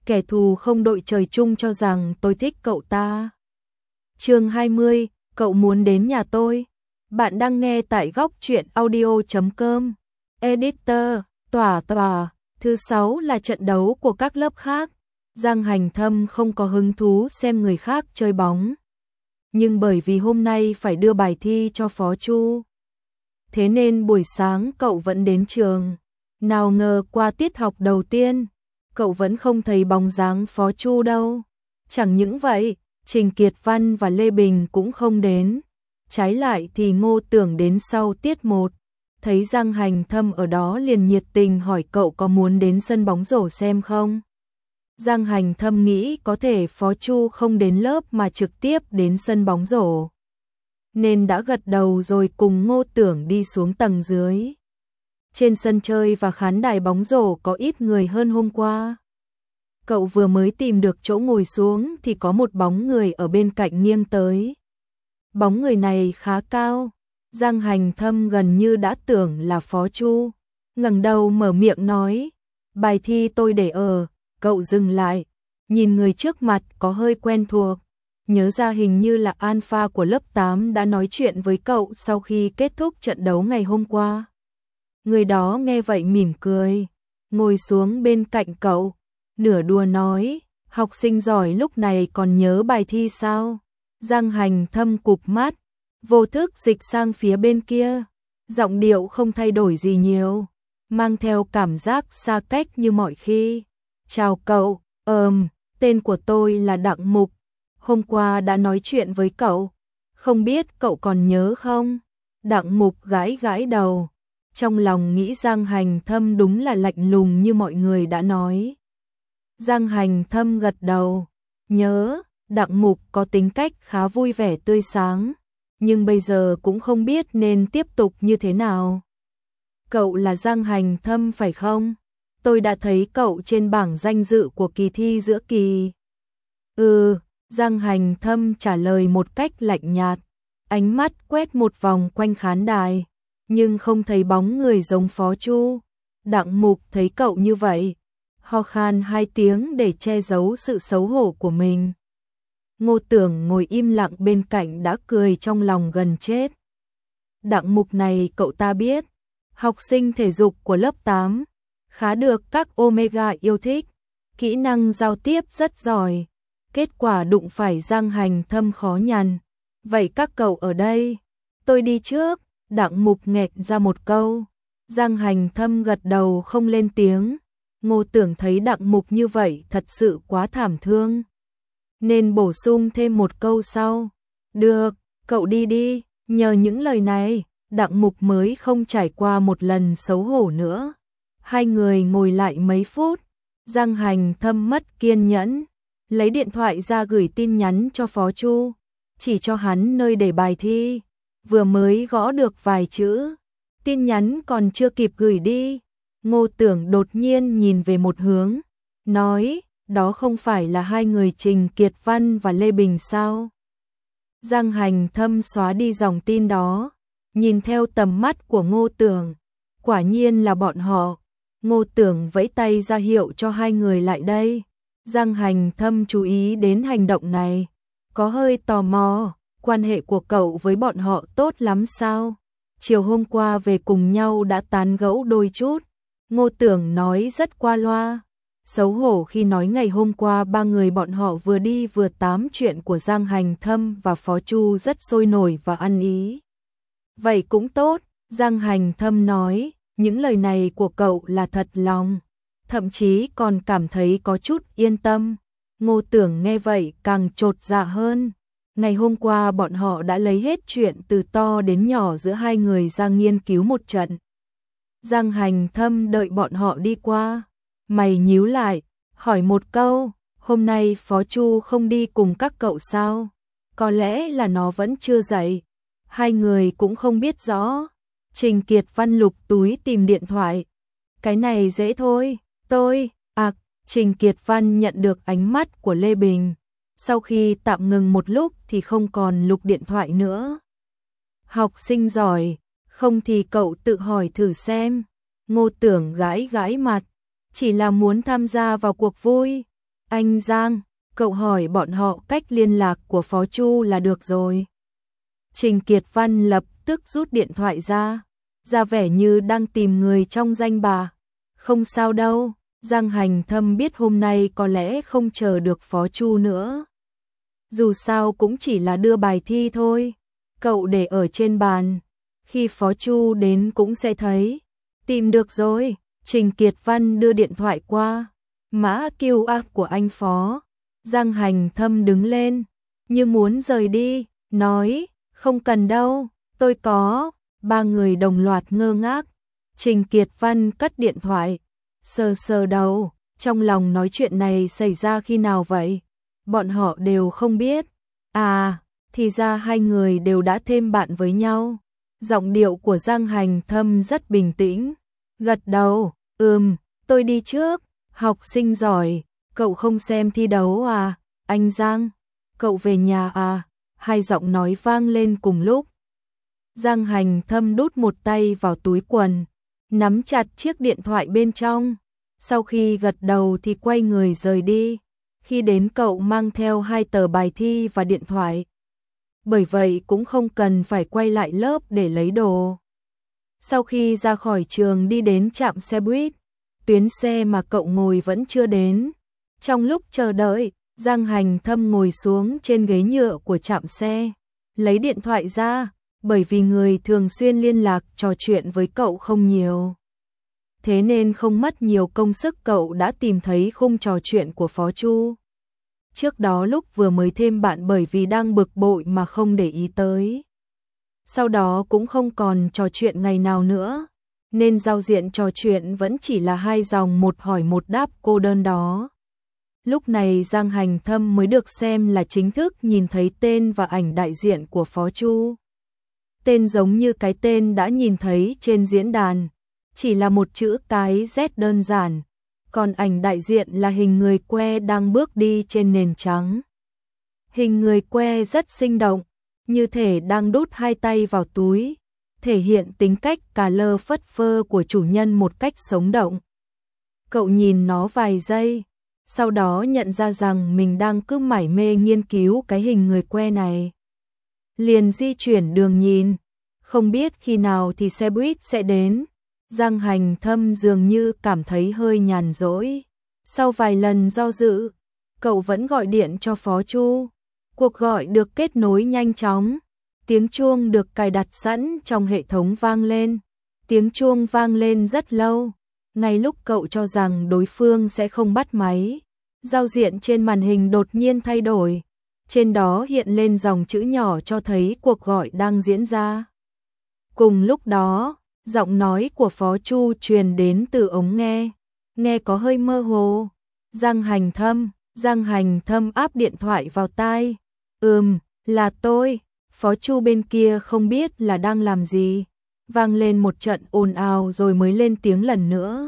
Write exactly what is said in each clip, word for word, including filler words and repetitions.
kẻ thù không đội trời chung cho rằng tôi thích cậu ta. Chương hai mươi, cậu muốn đến nhà tôi. Bạn đang nghe tại góc truyện audio chấm com. Editor, tỏa tỏa. Thứ sáu là trận đấu của các lớp khác. Giang Hành Thâm không có hứng thú xem người khác chơi bóng. Nhưng bởi vì hôm nay phải đưa bài thi cho Phó Chu, thế nên buổi sáng cậu vẫn đến trường. Nào ngờ qua tiết học đầu tiên, cậu vẫn không thấy bóng dáng Phó Chu đâu. Chẳng những vậy, Trình Kiệt Văn và Lê Bình cũng không đến. Trái lại thì Ngô Tưởng đến sau tiết một. Thấy Giang Hành Thâm ở đó liền nhiệt tình hỏi cậu có muốn đến sân bóng rổ xem không. Giang Hành Thâm nghĩ có thể Phó Chu không đến lớp mà trực tiếp đến sân bóng rổ, nên đã gật đầu rồi cùng Ngô Tưởng đi xuống tầng dưới. Trên sân chơi và khán đài bóng rổ có ít người hơn hôm qua. Cậu vừa mới tìm được chỗ ngồi xuống thì có một bóng người ở bên cạnh nghiêng tới. Bóng người này khá cao, Giang Hành Thâm gần như đã tưởng là Phó Chu. Ngẩng đầu mở miệng nói, bài thi tôi để ở. Cậu dừng lại, nhìn người trước mặt có hơi quen thuộc. Nhớ ra hình như là Alpha của lớp tám đã nói chuyện với cậu sau khi kết thúc trận đấu ngày hôm qua. Người đó nghe vậy mỉm cười, ngồi xuống bên cạnh cậu, nửa đùa nói, học sinh giỏi lúc này còn nhớ bài thi sao? Giang Hành Thâm cụp mắt, vô thức dịch sang phía bên kia, giọng điệu không thay đổi gì nhiều, mang theo cảm giác xa cách như mọi khi. Chào cậu, ờm, tên của tôi là Đặng Mục, hôm qua đã nói chuyện với cậu, không biết cậu còn nhớ không? Đặng Mục gãi gãi đầu, trong lòng nghĩ Giang Hành Thâm đúng là lạnh lùng như mọi người đã nói. Giang Hành Thâm gật đầu, nhớ, Đặng Mục có tính cách khá vui vẻ tươi sáng, nhưng bây giờ cũng không biết nên tiếp tục như thế nào. Cậu là Giang Hành Thâm phải không? Tôi đã thấy cậu trên bảng danh dự của kỳ thi giữa kỳ. Ừ, Giang Hành Thâm trả lời một cách lạnh nhạt, ánh mắt quét một vòng quanh khán đài, nhưng không thấy bóng người giống Phó Chu. Đặng Mục thấy cậu như vậy, ho khan hai tiếng để che giấu sự xấu hổ của mình. Ngô Tưởng ngồi im lặng bên cạnh đã cười trong lòng gần chết. Đặng Mục này cậu ta biết, học sinh thể dục của lớp tám. Khá được các Omega yêu thích, kỹ năng giao tiếp rất giỏi. Kết quả đụng phải Giang Hành Thâm khó nhằn. Vậy các cậu ở đây, tôi đi trước. Đặng Mục nghẹt ra một câu. Giang Hành Thâm gật đầu không lên tiếng. Ngô Tưởng thấy Đặng Mục như vậy thật sự quá thảm thương, nên bổ sung thêm một câu sau. Được, cậu đi đi. Nhờ những lời này, Đặng Mục mới không trải qua một lần xấu hổ nữa. Hai người ngồi lại mấy phút, Giang Hành Thâm mất kiên nhẫn, lấy điện thoại ra gửi tin nhắn cho Phó Chu, chỉ cho hắn nơi để bài thi, vừa mới gõ được vài chữ, tin nhắn còn chưa kịp gửi đi. Ngô Tưởng đột nhiên nhìn về một hướng, nói, đó không phải là hai người Trình Kiệt Văn và Lê Bình sao? Giang Hành Thâm xóa đi dòng tin đó, nhìn theo tầm mắt của Ngô Tưởng, quả nhiên là bọn họ. Ngô Tưởng vẫy tay ra hiệu cho hai người lại đây. Giang Hành Thâm chú ý đến hành động này, có hơi tò mò, quan hệ của cậu với bọn họ tốt lắm sao? Chiều hôm qua về cùng nhau đã tán gẫu đôi chút. Ngô Tưởng nói rất qua loa, xấu hổ khi nói ngày hôm qua ba người bọn họ vừa đi vừa tám chuyện của Giang Hành Thâm và Phó Chu rất sôi nổi và ăn ý. Vậy cũng tốt, Giang Hành Thâm nói. Những lời này của cậu là thật lòng, thậm chí còn cảm thấy có chút yên tâm. Ngô Tưởng nghe vậy càng chột dạ hơn. Ngày hôm qua bọn họ đã lấy hết chuyện từ to đến nhỏ giữa hai người ra nghiên cứu một trận. Giang Hành Thâm đợi bọn họ đi qua, mày nhíu lại, hỏi một câu, hôm nay Phó Chu không đi cùng các cậu sao? Có lẽ là nó vẫn chưa dậy. Hai người cũng không biết rõ. Trình Kiệt Văn lục túi tìm điện thoại. Cái này dễ thôi, tôi, à, Trình Kiệt Văn nhận được ánh mắt của Lê Bình. Sau khi tạm ngừng một lúc thì không còn lục điện thoại nữa. Học sinh giỏi, không thì cậu tự hỏi thử xem. Ngô Tưởng gãi gãi mặt, chỉ là muốn tham gia vào cuộc vui. Anh Giang, cậu hỏi bọn họ cách liên lạc của Phó Chu là được rồi. Trình Kiệt Văn lập tức rút điện thoại ra, ra vẻ như đang tìm người trong danh bạ. Không sao đâu, Giang Hành Thâm biết hôm nay có lẽ không chờ được Phó Chu nữa. Dù sao cũng chỉ là đưa bài thi thôi, cậu để ở trên bàn, khi Phó Chu đến cũng sẽ thấy. Tìm được rồi, Trình Kiệt Văn đưa điện thoại qua, mã quy rờ của anh Phó. Giang Hành Thâm đứng lên, như muốn rời đi, nói, không cần đâu, tôi có. Ba người đồng loạt ngơ ngác. Trình Kiệt Văn cất điện thoại, sờ sờ đầu, trong lòng nói chuyện này xảy ra khi nào vậy? Bọn họ đều không biết. À, thì ra hai người đều đã thêm bạn với nhau. Giọng điệu của Giang Hành Thâm rất bình tĩnh, gật đầu, ừm, tôi đi trước. Học sinh giỏi, cậu không xem thi đấu à? Anh Giang, cậu về nhà à? Hai giọng nói vang lên cùng lúc. Giang Hành Thâm đút một tay vào túi quần, nắm chặt chiếc điện thoại bên trong. Sau khi gật đầu thì quay người rời đi. Khi đến cậu mang theo hai tờ bài thi và điện thoại. Bởi vậy cũng không cần phải quay lại lớp để lấy đồ. Sau khi ra khỏi trường đi đến trạm xe buýt, tuyến xe mà cậu ngồi vẫn chưa đến. Trong lúc chờ đợi, Giang Hành Thâm ngồi xuống trên ghế nhựa của trạm xe, lấy điện thoại ra, bởi vì người thường xuyên liên lạc trò chuyện với cậu không nhiều. Thế nên không mất nhiều công sức cậu đã tìm thấy khung trò chuyện của Phó Chu. Trước đó lúc vừa mới thêm bạn bởi vì đang bực bội mà không để ý tới. Sau đó cũng không còn trò chuyện ngày nào nữa, nên giao diện trò chuyện vẫn chỉ là hai dòng một hỏi một đáp cô đơn đó. Lúc này Giang Hành Thâm mới được xem là chính thức nhìn thấy tên và ảnh đại diện của Phó Chu. Tên giống như cái tên đã nhìn thấy trên diễn đàn, chỉ là một chữ cái Z đơn giản, còn ảnh đại diện là hình người que đang bước đi trên nền trắng. Hình người que rất sinh động, như thể đang đút hai tay vào túi, thể hiện tính cách cà lơ phất phơ của chủ nhân một cách sống động. Cậu nhìn nó vài giây, sau đó nhận ra rằng mình đang cứ mải mê nghiên cứu cái hình người que này. Liền di chuyển đường nhìn, không biết khi nào thì xe buýt sẽ đến. Giang Hành Thâm dường như cảm thấy hơi nhàn rỗi. Sau vài lần do dự, cậu vẫn gọi điện cho Phó Chu. Cuộc gọi được kết nối nhanh chóng. Tiếng chuông được cài đặt sẵn trong hệ thống vang lên. Tiếng chuông vang lên rất lâu. Ngay lúc cậu cho rằng đối phương sẽ không bắt máy, giao diện trên màn hình đột nhiên thay đổi. Trên đó hiện lên dòng chữ nhỏ cho thấy cuộc gọi đang diễn ra. Cùng lúc đó, giọng nói của Phó Chu truyền đến từ ống nghe, nghe có hơi mơ hồ. Giang Hành Thâm, Giang Hành Thâm áp điện thoại vào tai. Ừm, là tôi. Phó Chu bên kia không biết là đang làm gì. Vang lên một trận ồn ào rồi mới lên tiếng lần nữa.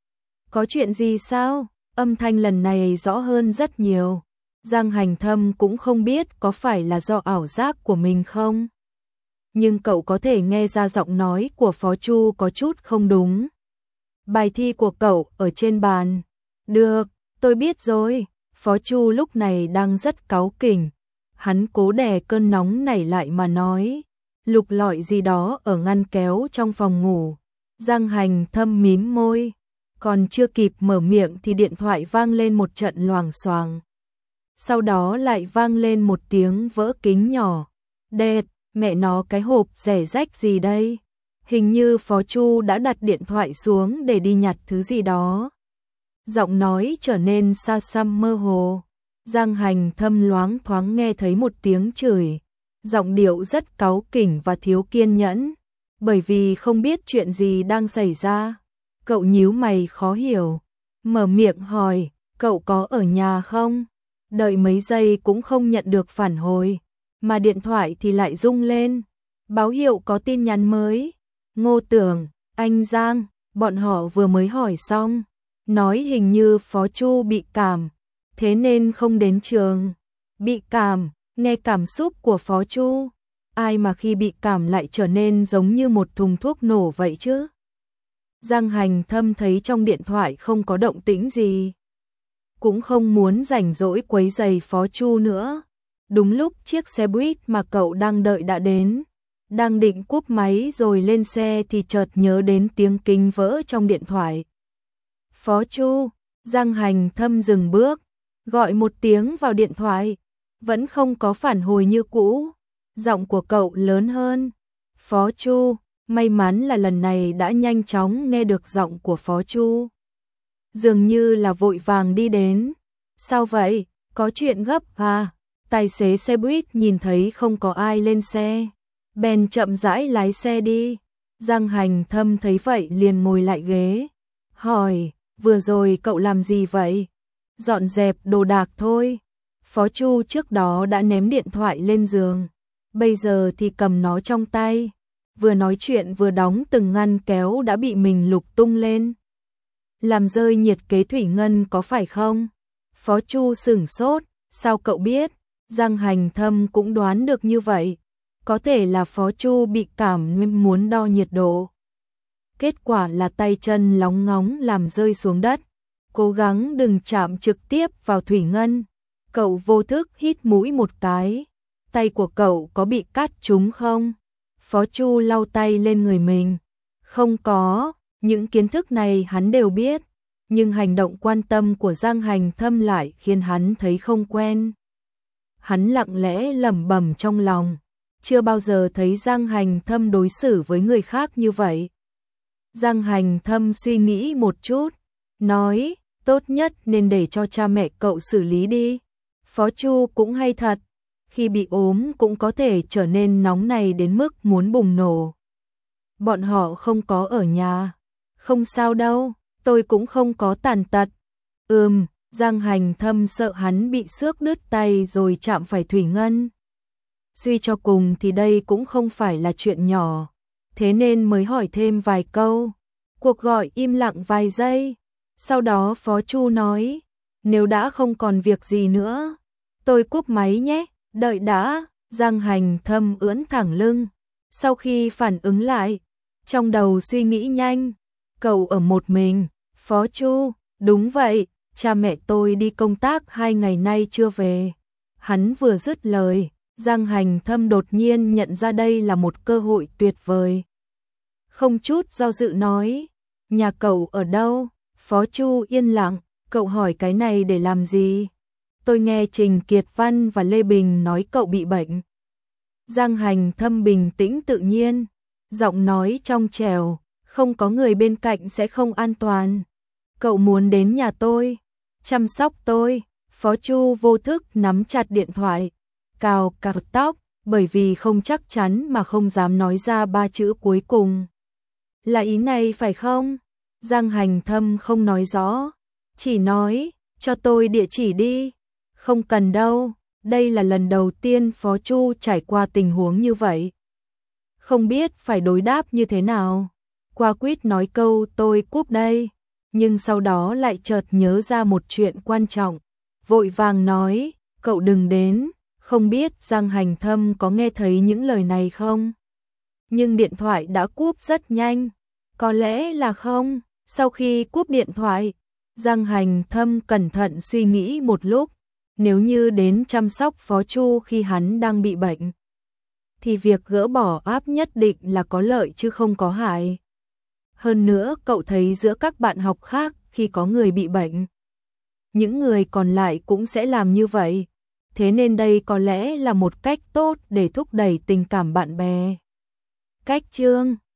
Có chuyện gì sao? Âm thanh lần này rõ hơn rất nhiều. Giang Hành Thâm cũng không biết có phải là do ảo giác của mình không. Nhưng cậu có thể nghe ra giọng nói của Phó Chu có chút không đúng. Bài thi của cậu ở trên bàn. Được, tôi biết rồi. Phó Chu lúc này đang rất cáu kỉnh. Hắn cố đè cơn nóng nảy lại mà nói. Lục lọi gì đó ở ngăn kéo trong phòng ngủ. Giang Hành Thâm mím môi. Còn chưa kịp mở miệng thì điện thoại vang lên một trận loảng xoảng. Sau đó lại vang lên một tiếng vỡ kính nhỏ. Đệt, mẹ nó cái hộp rẻ rách gì đây? Hình như Phó Chu đã đặt điện thoại xuống để đi nhặt thứ gì đó. Giọng nói trở nên xa xăm mơ hồ. Giang Hành Thâm loáng thoáng nghe thấy một tiếng chửi. Giọng điệu rất cáu kỉnh và thiếu kiên nhẫn. Bởi vì không biết chuyện gì đang xảy ra. Cậu nhíu mày khó hiểu. Mở miệng hỏi, cậu có ở nhà không? Đợi mấy giây cũng không nhận được phản hồi. Mà điện thoại thì lại rung lên. Báo hiệu có tin nhắn mới. Ngô Tưởng, anh Giang, bọn họ vừa mới hỏi xong. Nói hình như Phó Chu bị cảm. Thế nên không đến trường. Bị cảm, nghe cảm xúc của Phó Chu. Ai mà khi bị cảm lại trở nên giống như một thùng thuốc nổ vậy chứ? Giang Hành Thâm thấy trong điện thoại không có động tĩnh gì. cũng không muốn rảnh rỗi quấy rầy Phó Chu nữa. Đúng lúc chiếc xe buýt mà cậu đang đợi đã đến, đang định cúp máy rồi lên xe thì chợt nhớ đến tiếng kính vỡ trong điện thoại. Phó Chu, Giang Hành Thâm dừng bước, gọi một tiếng vào điện thoại, vẫn không có phản hồi như cũ. Giọng của cậu lớn hơn. Phó Chu, may mắn là lần này đã nhanh chóng nghe được giọng của Phó Chu. Dường như là vội vàng đi đến. Sao vậy, có chuyện gấp à? Tài xế xe buýt nhìn thấy không có ai lên xe, bèn chậm rãi lái xe đi. Giang Hành Thâm thấy vậy liền ngồi lại ghế, hỏi, vừa rồi cậu làm gì vậy? Dọn dẹp đồ đạc thôi. Phó Chu trước đó đã ném điện thoại lên giường, bây giờ thì cầm nó trong tay, vừa nói chuyện vừa đóng từng ngăn kéo đã bị mình lục tung lên. Làm rơi nhiệt kế thủy ngân có phải không? Phó Chu sửng sốt, sao cậu biết? Giang Hành Thâm cũng đoán được như vậy, có thể là Phó Chu bị cảm nên muốn đo nhiệt độ. Kết quả là tay chân lóng ngóng làm rơi xuống đất, cố gắng đừng chạm trực tiếp vào thủy ngân. Cậu vô thức hít mũi một cái, tay của cậu có bị cắt trúng không? Phó Chu lau tay lên người mình, không có, những kiến thức này hắn đều biết, nhưng hành động quan tâm của Giang Hành Thâm lại khiến hắn thấy không quen. Hắn lặng lẽ lẩm bẩm trong lòng, chưa bao giờ thấy Giang Hành Thâm đối xử với người khác như vậy. Giang Hành Thâm suy nghĩ một chút, nói, tốt nhất nên để cho cha mẹ cậu xử lý đi. Phó Chu cũng hay thật, khi bị ốm cũng có thể trở nên nóng này đến mức muốn bùng nổ. Bọn họ không có ở nhà. Không sao đâu, tôi cũng không có tàn tật. Ừm, Giang Hành Thâm sợ hắn bị xước đứt tay rồi chạm phải thủy ngân. Suy cho cùng thì đây cũng không phải là chuyện nhỏ, thế nên mới hỏi thêm vài câu. Cuộc gọi im lặng vài giây, sau đó Phó Chu nói, nếu đã không còn việc gì nữa, tôi cúp máy nhé, đợi đã. Giang Hành Thâm ưỡn thẳng lưng, sau khi phản ứng lại, trong đầu suy nghĩ nhanh, cậu ở một mình. Phó Chu, đúng vậy, cha mẹ tôi đi công tác hai ngày nay chưa về. Hắn vừa dứt lời, Giang Hành Thâm đột nhiên nhận ra đây là một cơ hội tuyệt vời. Không chút do dự nói, nhà cậu ở đâu? Phó Chu yên lặng, cậu hỏi cái này để làm gì? Tôi nghe Trình Kiệt Văn và Lê Bình nói cậu bị bệnh. Giang Hành Thâm bình tĩnh tự nhiên, giọng nói trong trẻo, không có người bên cạnh sẽ không an toàn. Cậu muốn đến nhà tôi, chăm sóc tôi. Phó Chu vô thức nắm chặt điện thoại, cào cào tóc, bởi vì không chắc chắn mà không dám nói ra ba chữ cuối cùng. Là ý này phải không? Giang Hành Thâm không nói rõ, chỉ nói, cho tôi địa chỉ đi. Không cần đâu, đây là lần đầu tiên Phó Chu trải qua tình huống như vậy. Không biết phải đối đáp như thế nào. Qua quýt nói câu tôi cúp đây, nhưng sau đó lại chợt nhớ ra một chuyện quan trọng, vội vàng nói, cậu đừng đến. Không biết Giang Hành Thâm có nghe thấy những lời này không? Nhưng điện thoại đã cúp rất nhanh, có lẽ là không. Sau khi cúp điện thoại, Giang Hành Thâm cẩn thận suy nghĩ một lúc, nếu như đến chăm sóc Phó Chu khi hắn đang bị bệnh, thì việc gỡ bỏ áp nhất định là có lợi chứ không có hại. Hơn nữa cậu thấy giữa các bạn học khác khi có người bị bệnh, những người còn lại cũng sẽ làm như vậy. Thế nên đây có lẽ là một cách tốt để thúc đẩy tình cảm bạn bè. Cách chương